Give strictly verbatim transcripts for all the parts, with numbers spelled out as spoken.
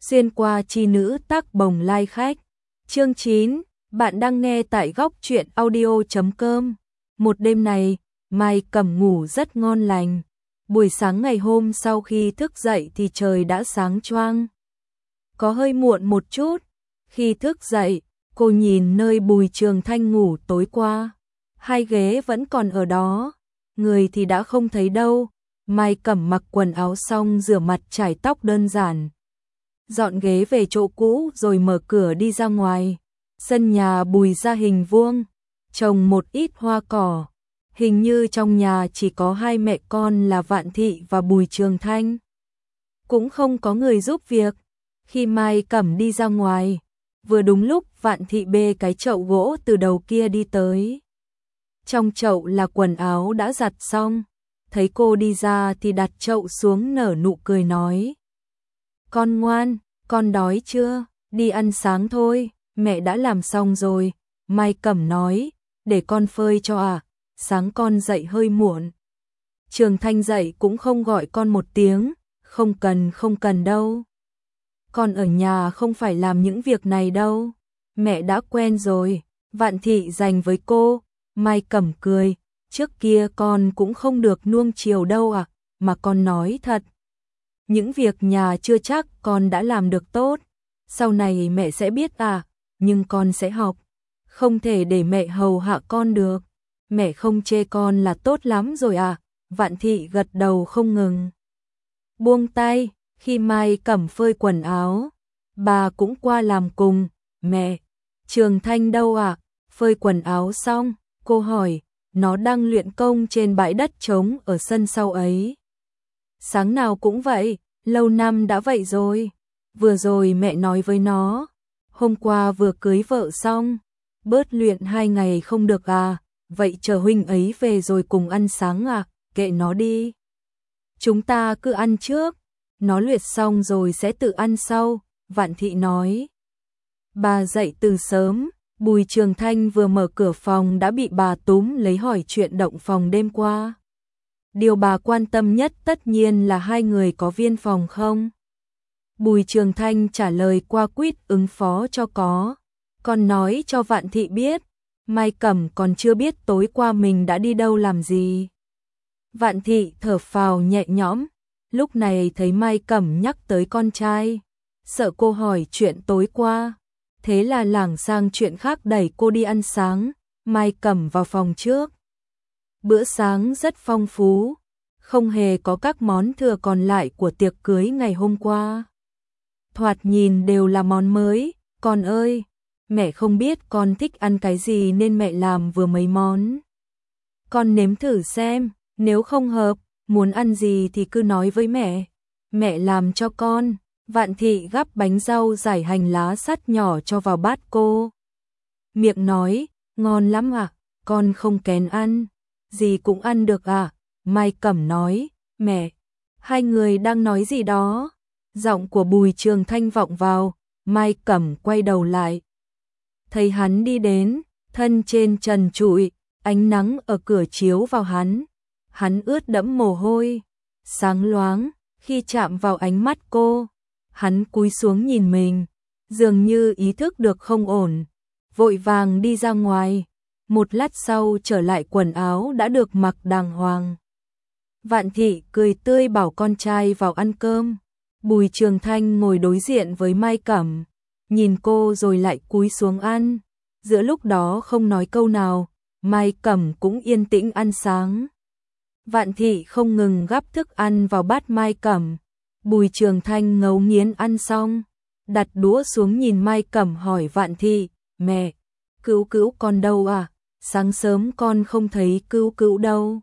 Xuyên qua chi nữ tác bồng lai khách. Chương chín, bạn đang nghe tại góc truyện audio chấm com. Một đêm này, Mai Cẩm ngủ rất ngon lành. Buổi sáng ngày hôm sau khi thức dậy thì trời đã sáng choang. Có hơi muộn một chút. Khi thức dậy, cô nhìn nơi Bùi Trường Thanh ngủ tối qua. Hai ghế vẫn còn ở đó, người thì đã không thấy đâu. Mai Cẩm mặc quần áo xong rửa mặt chải tóc đơn giản. Dọn ghế về chỗ cũ rồi mở cửa đi ra ngoài. Sân nhà Bùi ra hình vuông, trồng một ít hoa cỏ. Hình như trong nhà chỉ có hai mẹ con là Vạn Thị và Bùi Trường Thanh. Cũng không có người giúp việc. Khi Mai Cẩm đi ra ngoài, vừa đúng lúc Vạn Thị bê cái chậu gỗ từ đầu kia đi tới. Trong chậu là quần áo đã giặt xong. Thấy cô đi ra thì đặt chậu xuống nở nụ cười nói: "Con ngoan, con đói chưa? Đi ăn sáng thôi, mẹ đã làm xong rồi." Mai Cẩm nói: "Để con phơi cho à, sáng con dậy hơi muộn." Trường Thanh dậy cũng không gọi con một tiếng: "Không cần không cần đâu. Con ở nhà không phải làm những việc này đâu, mẹ đã quen rồi." Vạn Thị dành với cô. Mai Cẩm cười: "Trước kia con cũng không được nuông chiều đâu à, mà con nói thật. Những việc nhà chưa chắc con đã làm được tốt, sau này mẹ sẽ biết à, nhưng con sẽ học, không thể để mẹ hầu hạ con được. Mẹ không chê con là tốt lắm rồi à." Vạn Thị gật đầu không ngừng. Buông tay, khi Mai Cẩm phơi quần áo, bà cũng qua làm cùng. "Mẹ, Trường Thanh đâu à?" Phơi quần áo xong, cô hỏi: "Nó đang luyện công trên bãi đất trống ở sân sau ấy." "Sáng nào cũng vậy, lâu năm đã vậy rồi. Vừa rồi mẹ nói với nó, hôm qua vừa cưới vợ xong, bớt luyện hai ngày không được à, vậy chờ huynh ấy về rồi cùng ăn sáng à." "Kệ nó đi. Chúng ta cứ ăn trước, nó luyện xong rồi sẽ tự ăn sau." Vạn Thị nói. Bà dậy từ sớm. Bùi Trường Thanh vừa mở cửa phòng đã bị bà túm lấy hỏi chuyện động phòng đêm qua. Điều bà quan tâm nhất tất nhiên là hai người có viên phòng không. Bùi Trường Thanh trả lời qua quýt ứng phó cho có. Còn nói cho Vạn Thị biết, Mai Cẩm còn chưa biết tối qua mình đã đi đâu làm gì. Vạn Thị thở phào nhẹ nhõm, lúc này thấy Mai Cẩm nhắc tới con trai, sợ cô hỏi chuyện tối qua. Thế là lảng sang chuyện khác đẩy cô đi ăn sáng. Mai Cẩm vào phòng trước. Bữa sáng rất phong phú, không hề có các món thừa còn lại của tiệc cưới ngày hôm qua. Thoạt nhìn đều là món mới. "Con ơi, mẹ không biết con thích ăn cái gì nên mẹ làm vừa mấy món. Con nếm thử xem, nếu không hợp, muốn ăn gì thì cứ nói với mẹ, mẹ làm cho con." Vạn Thị gắp bánh rau rải hành lá sắt nhỏ cho vào bát cô. Miệng nói: "Ngon lắm à, con không kén ăn, gì cũng ăn được à." Mai Cẩm nói: "Mẹ, hai người đang nói gì đó?" Giọng của Bùi Trường Thanh vọng vào. Mai Cẩm quay đầu lại, thấy hắn đi đến, thân trên trần trụi, ánh nắng ở cửa chiếu vào hắn. Hắn ướt đẫm mồ hôi, sáng loáng, khi chạm vào ánh mắt cô. Hắn cúi xuống nhìn mình, dường như ý thức được không ổn, vội vàng đi ra ngoài. Một lát sau trở lại, quần áo đã được mặc đàng hoàng. Vạn Thị cười tươi bảo con trai vào ăn cơm. Bùi Trường Thanh ngồi đối diện với Mai Cẩm, nhìn cô rồi lại cúi xuống ăn. Giữa lúc đó không nói câu nào, Mai Cẩm cũng yên tĩnh ăn sáng. Vạn Thị không ngừng gắp thức ăn vào bát Mai Cẩm. Bùi Trường Thanh ngấu nghiến ăn xong, đặt đũa xuống nhìn Mai Cẩm hỏi Vạn Thị: "Mẹ, Cữu Cữu con đâu à? Sáng sớm con không thấy Cữu Cữu đâu."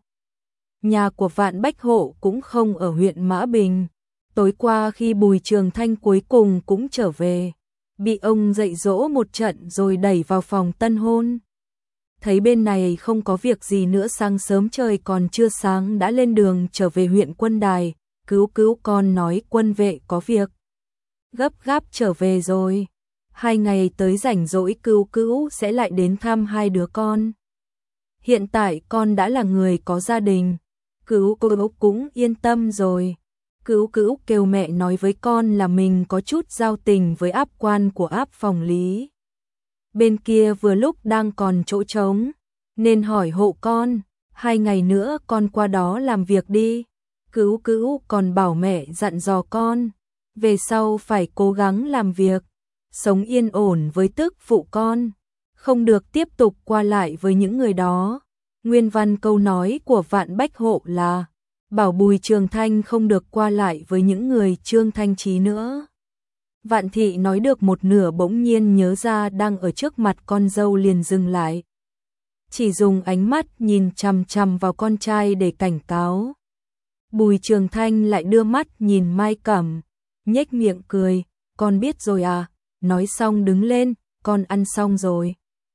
Nhà của Vạn Bách Hộ cũng không ở huyện Mã Bình. Tối qua khi Bùi Trường Thanh cuối cùng cũng trở về, bị ông dạy dỗ một trận rồi đẩy vào phòng tân hôn. Thấy bên này không có việc gì nữa, sáng sớm trời còn chưa sáng đã lên đường trở về huyện Quân Đài. "Cữu Cữu con nói quân vệ có việc gấp gáp trở về rồi. Hai ngày tới rảnh rỗi Cữu Cữu sẽ lại đến thăm hai đứa con. Hiện tại con đã là người có gia đình, Cữu Cữu cũng yên tâm rồi." Cữu Cữu kêu mẹ nói với con là mình có chút giao tình với áp quan của áp phòng Lý. Bên kia vừa lúc đang còn chỗ trống, nên hỏi hộ con, hai ngày nữa con qua đó làm việc đi. Cữu Cữu còn bảo mẹ dặn dò con, về sau phải cố gắng làm việc, sống yên ổn với tức phụ con, không được tiếp tục qua lại với những người đó. Nguyên văn câu nói của Vạn Bách Hộ là bảo Bùi Trường Thanh không được qua lại với những người Trương Thanh Chí nữa. Vạn Thị nói được một nửa bỗng nhiên nhớ ra đang ở trước mặt con dâu liền dừng lại. Chỉ dùng ánh mắt nhìn chằm chằm vào con trai để cảnh cáo. Bùi Trường Thanh lại đưa mắt nhìn Mai Cẩm, nhếch miệng cười, con biết rồi à, nói xong đứng lên, con ăn xong rồi.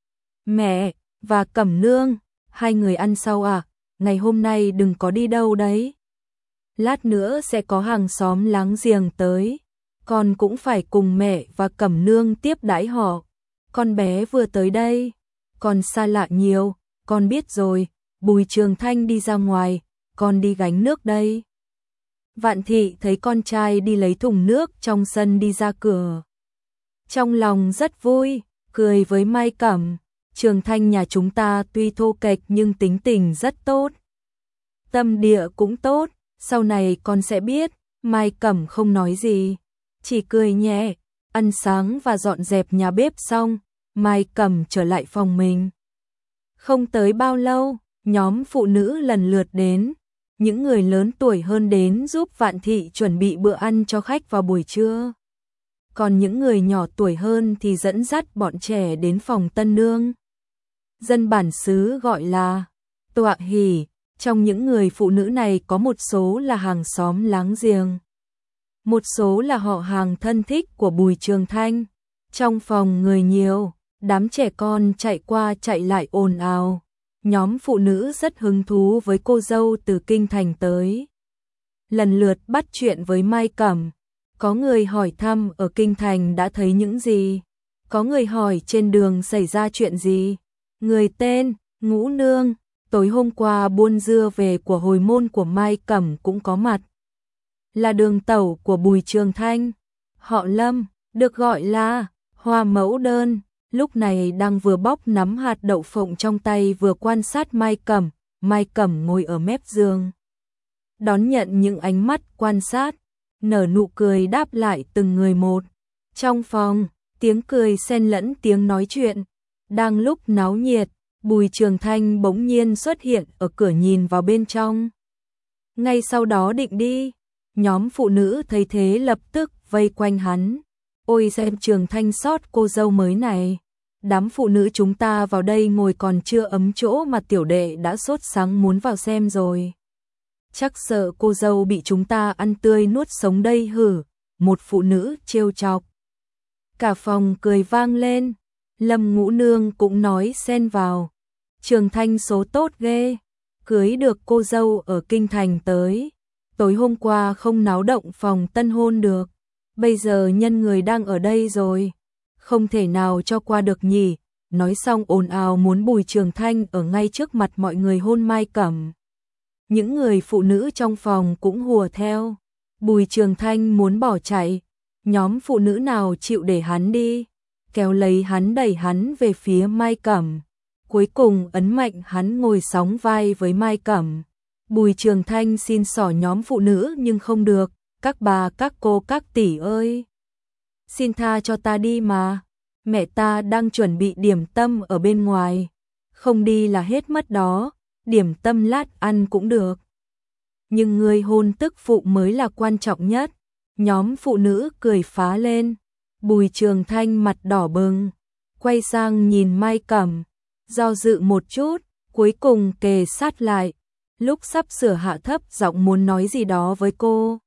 Mẹ, và Cẩm nương, hai người ăn sau à, ngày hôm nay đừng có đi đâu đấy. Lát nữa sẽ có hàng xóm láng giềng tới, con cũng phải cùng mẹ và Cẩm nương tiếp đãi họ. Con bé vừa tới đây, con xa lạ nhiều, con biết rồi. Bùi Trường Thanh đi ra ngoài, con đi gánh nước đây. Vạn Thị thấy con trai đi lấy thùng nước trong sân đi ra cửa, trong lòng rất vui, cười với Mai Cẩm, Trường Thanh nhà chúng ta tuy thô kệch nhưng tính tình rất tốt. Tâm địa cũng tốt, sau này con sẽ biết. Mai Cẩm không nói gì, chỉ cười nhẹ. Ăn sáng và dọn dẹp nhà bếp xong, Mai Cẩm trở lại phòng mình. Không tới bao lâu, nhóm phụ nữ lần lượt đến, những người lớn tuổi hơn đến giúp Vạn Thị chuẩn bị bữa ăn cho khách vào buổi trưa. Còn những người nhỏ tuổi hơn thì dẫn dắt bọn trẻ đến phòng tân nương. Dân bản xứ gọi là tọa hỷ, trong những người phụ nữ này có một số là hàng xóm láng giềng, một số là họ hàng thân thích của Bùi Trường Thanh. Trong phòng người nhiều, đám trẻ con chạy qua chạy lại ồn ào. Nhóm phụ nữ rất hứng thú với cô dâu từ kinh thành tới. Lần lượt bắt chuyện với Mai Cẩm. Có người hỏi thăm ở kinh thành đã thấy những gì. Có người hỏi trên đường xảy ra chuyện gì. Người tên Ngũ Nương, tối hôm qua buôn dưa về của hồi môn của Mai Cẩm cũng có mặt. Là đường tẩu của Bùi Trường Thanh. Họ Lâm, được gọi là Hoa Mẫu Đơn, lúc này đang vừa bóc nắm hạt đậu phộng trong tay vừa quan sát Mai Cẩm. Mai Cẩm ngồi ở mép giường, đón nhận những ánh mắt quan sát, nở nụ cười đáp lại từng người một. Trong phòng, tiếng cười xen lẫn tiếng nói chuyện. Đang lúc náo nhiệt, Bùi Trường Thanh bỗng nhiên xuất hiện ở cửa nhìn vào bên trong. Ngay sau đó định đi, nhóm phụ nữ thấy thế lập tức vây quanh hắn. Ôi xem Trường Thanh sót cô dâu mới này. Đám phụ nữ chúng ta vào đây ngồi còn chưa ấm chỗ mà tiểu đệ đã sốt sắng muốn vào xem rồi. Chắc sợ cô dâu bị chúng ta ăn tươi nuốt sống đây hử. Một phụ nữ trêu chọc. Cả phòng cười vang lên. Lâm Ngũ Nương cũng nói xen vào. Trường Thanh số tốt ghê, cưới được cô dâu ở kinh thành tới. Tối hôm qua không náo động phòng tân hôn được, bây giờ nhân người đang ở đây rồi, không thể nào cho qua được nhỉ. Nói xong ồn ào muốn Bùi Trường Thanh ở ngay trước mặt mọi người hôn Mai Cẩm. Những người phụ nữ trong phòng cũng hùa theo. Bùi Trường Thanh muốn bỏ chạy, nhóm phụ nữ nào chịu để hắn đi, kéo lấy hắn đẩy hắn về phía Mai Cẩm. Cuối cùng ấn mạnh hắn ngồi sóng vai với Mai Cẩm. Bùi Trường Thanh xin xỏ nhóm phụ nữ nhưng không được. Các bà, các cô, các tỷ ơi, xin tha cho ta đi mà. Mẹ ta đang chuẩn bị điểm tâm ở bên ngoài. Không đi là hết mất đó. Điểm tâm lát ăn cũng được. Nhưng người hôn tức phụ mới là quan trọng nhất. Nhóm phụ nữ cười phá lên. Bùi Trường Thanh mặt đỏ bừng, quay sang nhìn Mai Cẩm, do dự một chút, cuối cùng kề sát lại. Lúc sắp sửa hạ thấp giọng muốn nói gì đó với cô,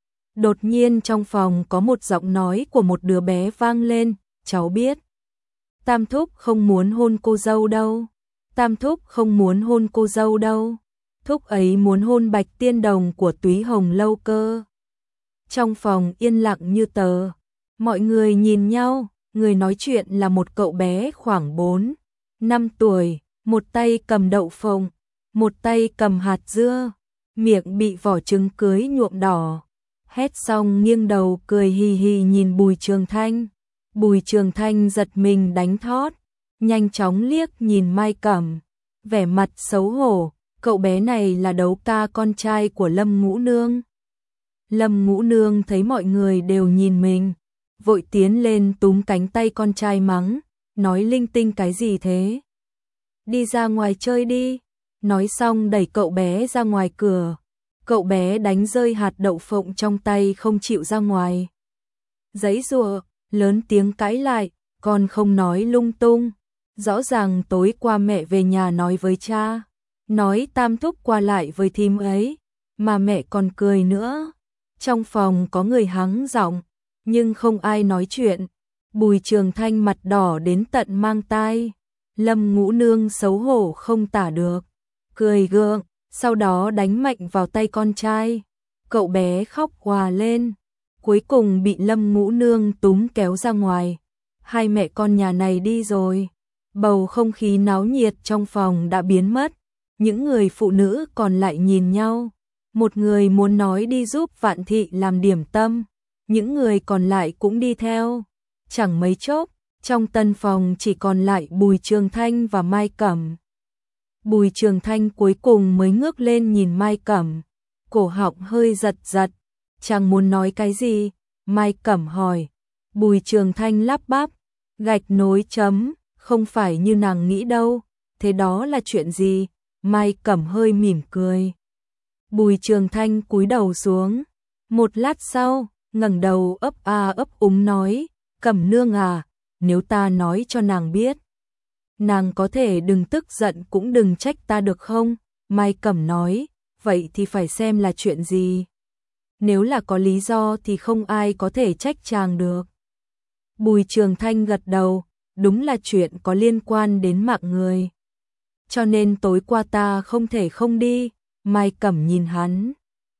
đột nhiên trong phòng có một giọng nói của một đứa bé vang lên. Cháu biết. Tam thúc không muốn hôn cô dâu đâu. Tam thúc không muốn hôn cô dâu đâu. Thúc ấy muốn hôn Bạch Tiên Đồng của Túy Hồng Lâu cơ. Trong phòng yên lặng như tờ. Mọi người nhìn nhau. Người nói chuyện là một cậu bé khoảng bốn năm tuổi, một tay cầm đậu phộng, một tay cầm hạt dưa, miệng bị vỏ trứng cưới nhuộm đỏ. Hét xong nghiêng đầu cười hì hì nhìn Bùi Trường Thanh. Bùi Trường Thanh giật mình đánh thót, nhanh chóng liếc nhìn Mai Cẩm, vẻ mặt xấu hổ, cậu bé này là đấu ca con trai của Lâm Ngũ Nương. Lâm Ngũ Nương thấy mọi người đều nhìn mình, vội tiến lên túm cánh tay con trai mắng, nói linh tinh cái gì thế? Đi ra ngoài chơi đi. Nói xong đẩy cậu bé ra ngoài cửa. Cậu bé đánh rơi hạt đậu phộng trong tay không chịu ra ngoài. Giãy giụa, lớn tiếng cãi lại, con không nói lung tung. Rõ ràng tối qua mẹ về nhà nói với cha, nói Tam thúc qua lại với thím ấy, mà mẹ còn cười nữa. Trong phòng có người hắng giọng, nhưng không ai nói chuyện. Bùi Trường Thanh mặt đỏ đến tận mang tai. Lâm Ngũ Nương xấu hổ không tả được, cười gượng, sau đó đánh mạnh vào tay con trai. Cậu bé khóc òa lên, cuối cùng bị Lâm Ngũ Nương túm kéo ra ngoài. Hai mẹ con nhà này đi rồi. Bầu không khí náo nhiệt trong phòng đã biến mất. Những người phụ nữ còn lại nhìn nhau. Một người muốn nói đi giúp Vạn Thị làm điểm tâm, những người còn lại cũng đi theo. Chẳng mấy chốc, trong tân phòng chỉ còn lại Bùi Trường Thanh và Mai Cẩm. Bùi Trường Thanh cuối cùng mới ngước lên nhìn Mai Cẩm, cổ họng hơi giật giật, chẳng muốn nói cái gì. Mai Cẩm hỏi, Bùi Trường Thanh lắp bắp, gạch nối chấm, không phải như nàng nghĩ đâu, thế đó là chuyện gì? Mai Cẩm hơi mỉm cười. Bùi Trường Thanh cúi đầu xuống, một lát sau, ngẩng đầu ấp a ấp úng nói, Cẩm nương à, nếu ta nói cho nàng biết, nàng có thể đừng tức giận cũng đừng trách ta được không? Mai Cẩm nói, vậy thì phải xem là chuyện gì. Nếu là có lý do thì không ai có thể trách chàng được. Bùi Trường Thanh gật đầu, đúng là chuyện có liên quan đến mạng người. Cho nên tối qua ta không thể không đi. Mai Cẩm nhìn hắn.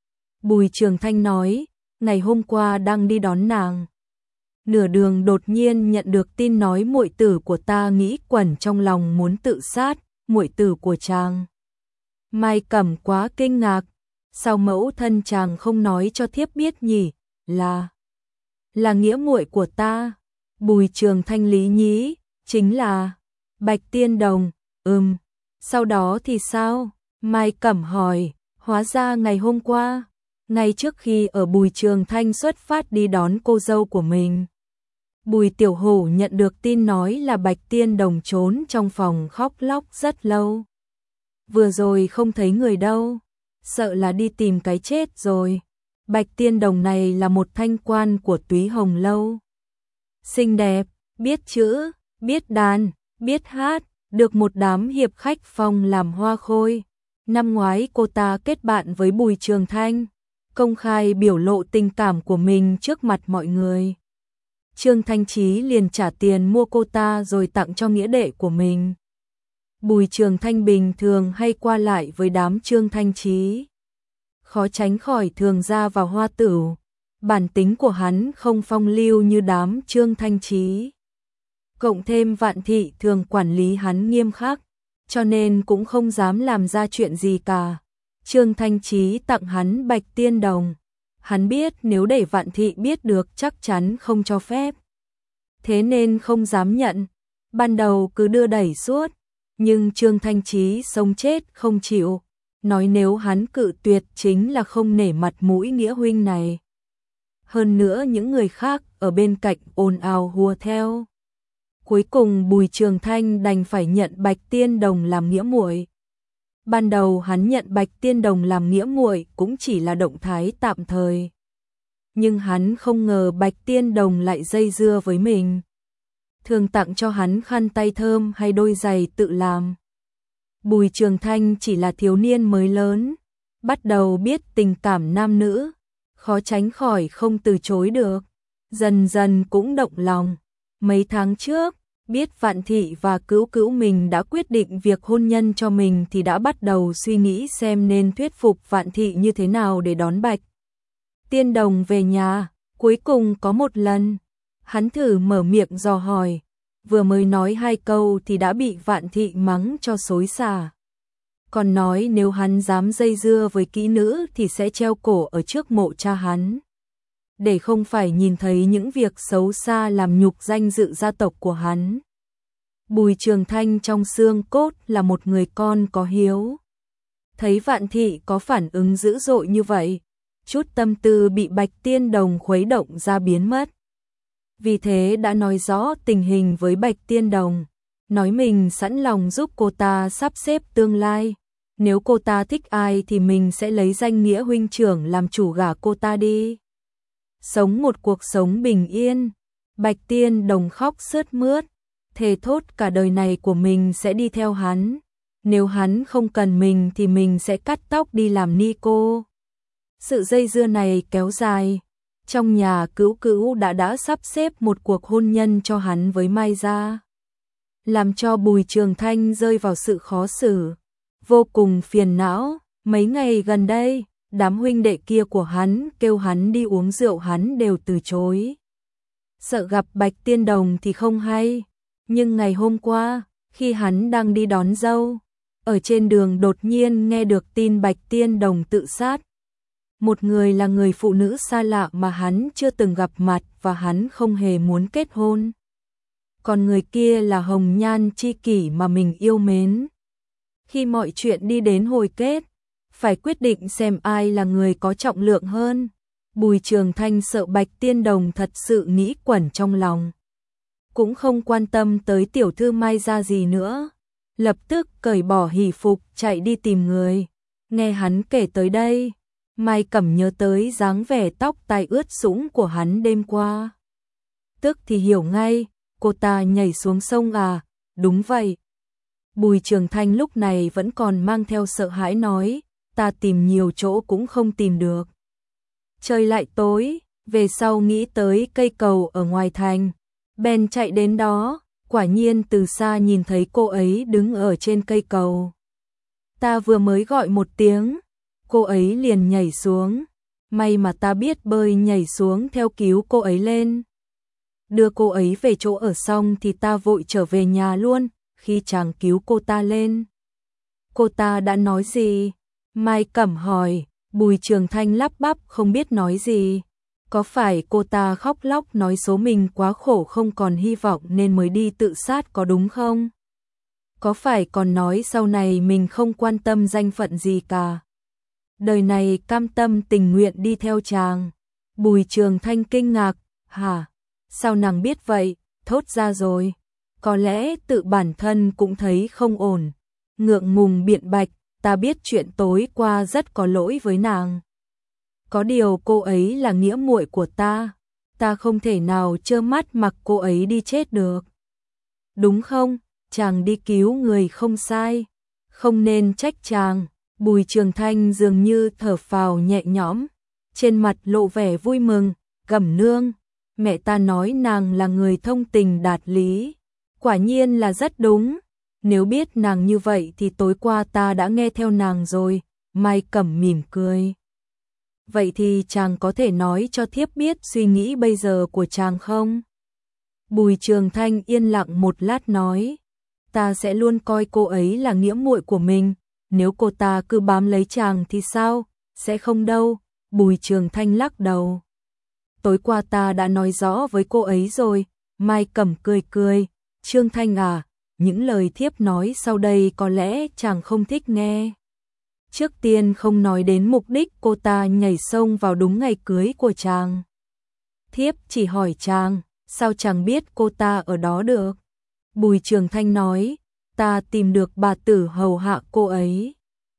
Bùi Trường Thanh nói, ngày hôm qua đang đi đón nàng. Nửa đường đột nhiên nhận được tin nói muội tử của ta nghĩ quẩn trong lòng muốn tự sát, muội tử của chàng. Mai Cẩm quá kinh ngạc, sao mẫu thân chàng không nói cho thiếp biết nhỉ, là là nghĩa muội của ta. Bùi Trường Thanh lý nhí, chính là Bạch Tiên Đồng. Ừm, sau đó thì sao? Mai Cẩm hỏi, hóa ra ngày hôm qua, ngay trước khi ở Bùi Trường Thanh xuất phát đi đón cô dâu của mình, Bùi Tiểu Hổ nhận được tin nói là Bạch Tiên Đồng trốn trong phòng khóc lóc rất lâu. Vừa rồi không thấy người đâu, sợ là đi tìm cái chết rồi. Bạch Tiên Đồng này là một thanh quan của Túy Hồng Lâu. Xinh đẹp, biết chữ, biết đàn, biết hát, được một đám hiệp khách phong làm hoa khôi. Năm ngoái cô ta kết bạn với Bùi Trường Thanh, công khai biểu lộ tình cảm của mình trước mặt mọi người. Trương Thanh Chí liền trả tiền mua cô ta rồi tặng cho nghĩa đệ của mình. Bùi Trường Thanh bình thường hay qua lại với đám Trương Thanh Chí, khó tránh khỏi thường ra vào hoa tửu. Bản tính của hắn không phong lưu như đám Trương Thanh Chí. Cộng thêm Vạn Thị thường quản lý hắn nghiêm khắc, cho nên cũng không dám làm ra chuyện gì cả. Trương Thanh Chí tặng hắn Bạch Tiên Đồng. Hắn biết nếu để Vạn Thị biết được chắc chắn không cho phép. Thế nên không dám nhận. Ban đầu cứ đưa đẩy suốt. Nhưng Trương Thanh Chí sống chết không chịu. Nói nếu hắn cự tuyệt chính là không nể mặt mũi nghĩa huynh này. Hơn nữa những người khác ở bên cạnh ồn ào hùa theo. Cuối cùng Bùi Trường Thanh đành phải nhận Bạch Tiên Đồng làm nghĩa muội. Ban đầu hắn nhận Bạch Tiên Đồng làm nghĩa muội cũng chỉ là động thái tạm thời. Nhưng hắn không ngờ Bạch Tiên Đồng lại dây dưa với mình. Thường tặng cho hắn khăn tay thơm hay đôi giày tự làm. Bùi Trường Thanh chỉ là thiếu niên mới lớn, bắt đầu biết tình cảm nam nữ, khó tránh khỏi không từ chối được. Dần dần cũng động lòng. Mấy tháng trước, biết Vạn Thị và Cữu Cữu mình đã quyết định việc hôn nhân cho mình thì đã bắt đầu suy nghĩ xem nên thuyết phục Vạn Thị như thế nào để đón Bạch Tiên Đồng về nhà. Cuối cùng có một lần, hắn thử mở miệng dò hỏi, vừa mới nói hai câu thì đã bị Vạn Thị mắng cho xối xả. Còn nói nếu hắn dám dây dưa với kỹ nữ thì sẽ treo cổ ở trước mộ cha hắn. để không phải nhìn thấy những việc xấu xa làm nhục danh dự gia tộc của hắn. Bùi Trường Thanh trong xương cốt là một người con có hiếu. Thấy Vạn Thị có phản ứng dữ dội như vậy, chút tâm tư bị Bạch Tiên Đồng khuấy động ra biến mất. Vì thế đã nói rõ tình hình với Bạch Tiên Đồng, nói mình sẵn lòng giúp cô ta sắp xếp tương lai. Nếu cô ta thích ai thì mình sẽ lấy danh nghĩa huynh trưởng làm chủ gả cô ta đi. Sống một cuộc sống bình yên. Bạch Tiên Đồng khóc sướt mướt, thề thốt cả đời này của mình sẽ đi theo hắn. Nếu hắn không cần mình thì mình sẽ cắt tóc đi làm ni cô. Sự dây dưa này kéo dài. Trong nhà Cữu Cữu đã đã sắp xếp một cuộc hôn nhân cho hắn với Mai gia, làm cho Bùi Trường Thanh rơi vào sự khó xử, vô cùng phiền não. Mấy ngày gần đây, đám huynh đệ kia của hắn kêu hắn đi uống rượu hắn đều từ chối. Sợ gặp Bạch Tiên Đồng thì không hay, nhưng ngày hôm qua, khi hắn đang đi đón dâu, ở trên đường đột nhiên nghe được tin Bạch Tiên Đồng tự sát. Một người là người phụ nữ xa lạ mà hắn chưa từng gặp mặt và hắn không hề muốn kết hôn. Còn người kia là hồng nhan chi kỷ mà mình yêu mến. Khi mọi chuyện đi đến hồi kết, phải quyết định xem ai là người có trọng lượng hơn. Bùi Trường Thanh sợ Bạch Tiên Đồng thật sự nghĩ quẩn trong lòng, cũng không quan tâm tới tiểu thư Mai gia gì nữa, lập tức cởi bỏ hỷ phục chạy đi tìm người. Nghe hắn kể tới đây, Mai Cẩm nhớ tới dáng vẻ tóc tai ướt sũng của hắn đêm qua. Tức thì hiểu ngay, cô ta nhảy xuống sông à? Đúng vậy. Bùi Trường Thanh lúc này vẫn còn mang theo sợ hãi nói, ta tìm nhiều chỗ cũng không tìm được. Trời lại tối, về sau nghĩ tới cây cầu ở ngoài thành, bèn chạy đến đó, quả nhiên từ xa nhìn thấy cô ấy đứng ở trên cây cầu. Ta vừa mới gọi một tiếng, cô ấy liền nhảy xuống, may mà ta biết bơi nhảy xuống theo cứu cô ấy lên. Đưa cô ấy về chỗ ở xong thì ta vội trở về nhà luôn, khi chàng cứu cô ta lên. Cô ta đã nói gì? Mai Cẩm hỏi. Bùi Trường Thanh lắp bắp không biết nói gì. Có phải cô ta khóc lóc nói số mình quá khổ không còn hy vọng nên mới đi tự sát có đúng không? Có phải còn nói sau này mình không quan tâm danh phận gì cả, đời này cam tâm tình nguyện đi theo chàng? Bùi Trường Thanh kinh ngạc, hả? Sao nàng biết vậy? Thốt ra rồi. Có lẽ tự bản thân cũng thấy không ổn. Ngượng ngùng biện bạch, ta biết chuyện tối qua rất có lỗi với nàng. Có điều cô ấy là nghĩa muội của ta, ta không thể nào trơ mắt mặc cô ấy đi chết được. Đúng không? Chàng đi cứu người không sai, không nên trách chàng. Bùi Trường Thanh dường như thở phào nhẹ nhõm, trên mặt lộ vẻ vui mừng, Cẩm nương, mẹ ta nói nàng là người thông tình đạt lý, quả nhiên là rất đúng. Nếu biết nàng như vậy thì tối qua ta đã nghe theo nàng rồi. Mai Cẩm mỉm cười. Vậy thì chàng có thể nói cho thiếp biết suy nghĩ bây giờ của chàng không? Bùi Trường Thanh yên lặng một lát nói, ta sẽ luôn coi cô ấy là nghĩa muội của mình. Nếu cô ta cứ bám lấy chàng thì sao? Sẽ không đâu. Bùi Trường Thanh lắc đầu. Tối qua ta đã nói rõ với cô ấy rồi. Mai Cẩm cười cười. Trương Thanh à, những lời thiếp nói sau đây có lẽ chàng không thích nghe. Trước tiên không nói đến mục đích cô ta nhảy sông vào đúng ngày cưới của chàng. Thiếp chỉ hỏi chàng, sao chàng biết cô ta ở đó được? Bùi Trường Thanh nói, ta tìm được bà tử hầu hạ cô ấy.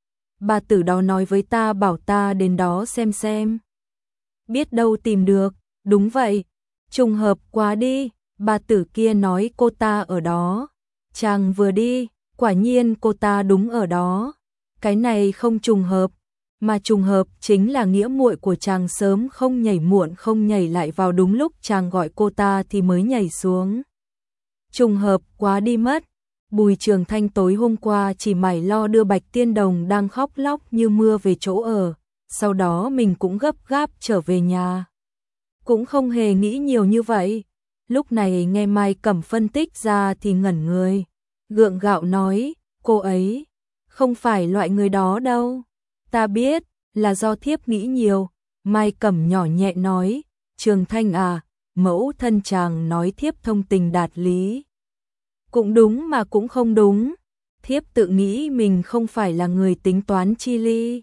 Bà tử đó nói với ta bảo ta đến đó xem xem. Biết đâu tìm được, đúng vậy. Trùng hợp quá đi, bà tử kia nói cô ta ở đó. Chàng vừa đi, quả nhiên cô ta đúng ở đó. Cái này không trùng hợp, mà trùng hợp chính là nghĩa muội của chàng sớm không nhảy muộn không nhảy lại vào đúng lúc chàng gọi cô ta thì mới nhảy xuống. Trùng hợp quá đi mất. Bùi Trường Thanh tối hôm qua chỉ mải lo đưa Bạch Tiên Đồng đang khóc lóc như mưa về chỗ ở, sau đó mình cũng gấp gáp trở về nhà. Cũng không hề nghĩ nhiều như vậy. Lúc này nghe Mai Cẩm phân tích ra thì ngẩn người, gượng gạo nói, cô ấy không phải loại người đó đâu. Ta biết, là do thiếp nghĩ nhiều. Mai Cẩm nhỏ nhẹ nói, Trường Thanh à, mẫu thân chàng nói thiếp thông tình đạt lý. Cũng đúng mà cũng không đúng. Thiếp tự nghĩ mình không phải là người tính toán chi ly.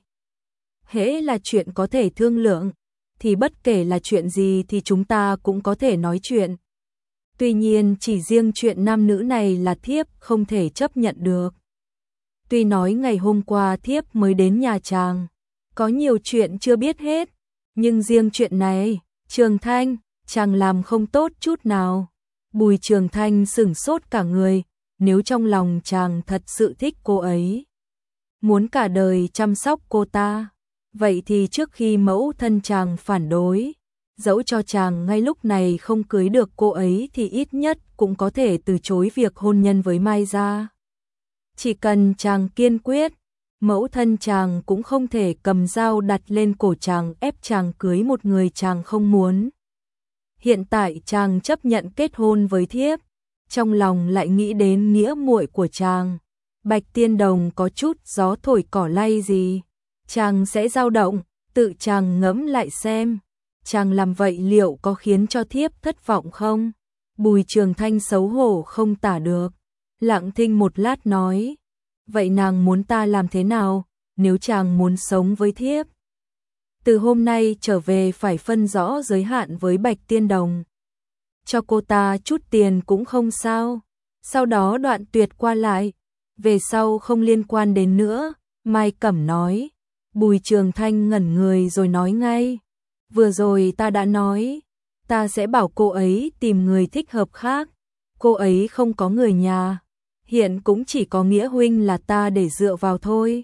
Hễ là chuyện có thể thương lượng, thì bất kể là chuyện gì thì chúng ta cũng có thể nói chuyện. Tuy nhiên chỉ riêng chuyện nam nữ này là thiếp không thể chấp nhận được. Tuy nói ngày hôm qua thiếp mới đến nhà chàng, có nhiều chuyện chưa biết hết, nhưng riêng chuyện này, Trường Thanh, chàng làm không tốt chút nào. Bùi Trường Thanh sửng sốt cả người, nếu trong lòng chàng thật sự thích cô ấy, muốn cả đời chăm sóc cô ta, vậy thì trước khi mẫu thân chàng phản đối, dẫu cho chàng ngay lúc này không cưới được cô ấy thì ít nhất cũng có thể từ chối việc hôn nhân với Mai gia. Chỉ cần chàng kiên quyết, mẫu thân chàng cũng không thể cầm dao đặt lên cổ chàng ép chàng cưới một người chàng không muốn. Hiện tại chàng chấp nhận kết hôn với thiếp, trong lòng lại nghĩ đến nghĩa muội của chàng. Bạch Tiên Đồng có chút gió thổi cỏ lay gì, chàng sẽ dao động, tự chàng ngẫm lại xem. Chàng làm vậy liệu có khiến cho thiếp thất vọng không? Bùi Trường Thanh xấu hổ không tả được, lặng thinh một lát nói, vậy nàng muốn ta làm thế nào, nếu chàng muốn sống với thiếp? Từ hôm nay trở về phải phân rõ giới hạn với Bạch Tiên Đồng. Cho cô ta chút tiền cũng không sao, sau đó đoạn tuyệt qua lại, về sau không liên quan đến nữa, Mai Cẩm nói. Bùi Trường Thanh ngẩn người rồi nói ngay, vừa rồi ta đã nói, ta sẽ bảo cô ấy tìm người thích hợp khác, cô ấy không có người nhà, hiện cũng chỉ có Nghĩa huynh là ta để dựa vào thôi.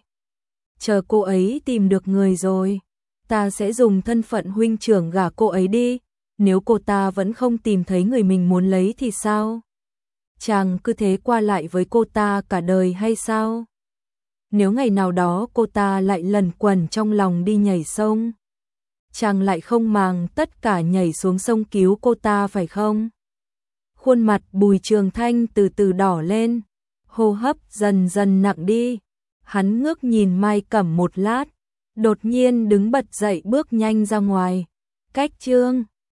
Chờ cô ấy tìm được người rồi, ta sẽ dùng thân phận huynh trưởng gả cô ấy đi, nếu cô ta vẫn không tìm thấy người mình muốn lấy thì sao? Chàng cứ thế qua lại với cô ta cả đời hay sao? Nếu ngày nào đó cô ta lại lẩn quẩn trong lòng đi nhảy sông, chàng lại không màng tất cả nhảy xuống sông cứu cô ta phải không? Khuôn mặt Bùi Trường Thanh từ từ đỏ lên, hô hấp dần dần nặng đi. Hắn ngước nhìn Mai Cẩm một lát, đột nhiên đứng bật dậy bước nhanh ra ngoài. Cách chương